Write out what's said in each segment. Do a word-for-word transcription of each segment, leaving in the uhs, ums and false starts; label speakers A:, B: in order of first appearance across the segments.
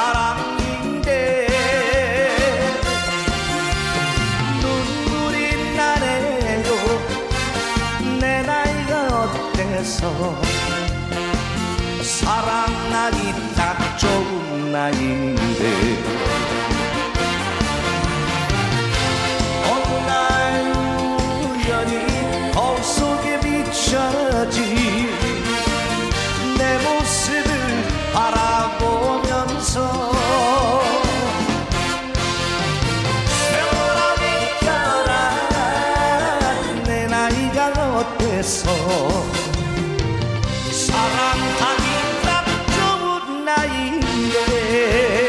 A: 사랑인데 눈물이 나네요. 내 나이가 어때서 사랑하기 딱 좋은 나이인데 어느 날 우연히 거울 속에 비춰진 내 모습을 바라보면서 세월아 비켜라 내 나이가 어때서 사랑하기 딱 좋은 나이인데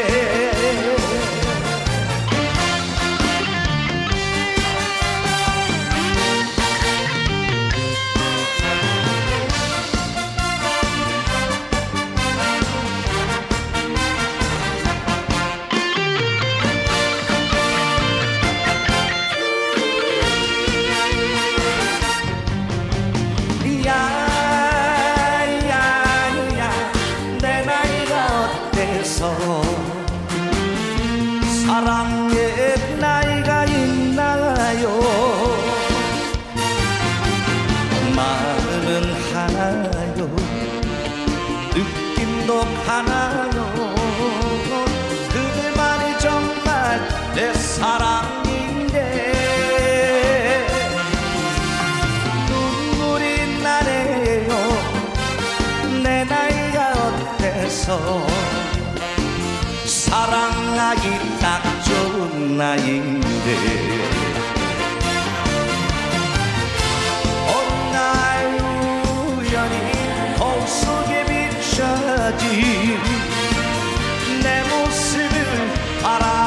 A: 사랑의 나이가 있나요? 마음은 하나요? 느낌도 하나요? 그대만이 정말 내 사랑인데 눈물이 나네요. 내 나이가 어때서 사랑하기 딱 좋은 나이인데 어느 날 우연히 거울 속에 비춰진 내 모습을 바라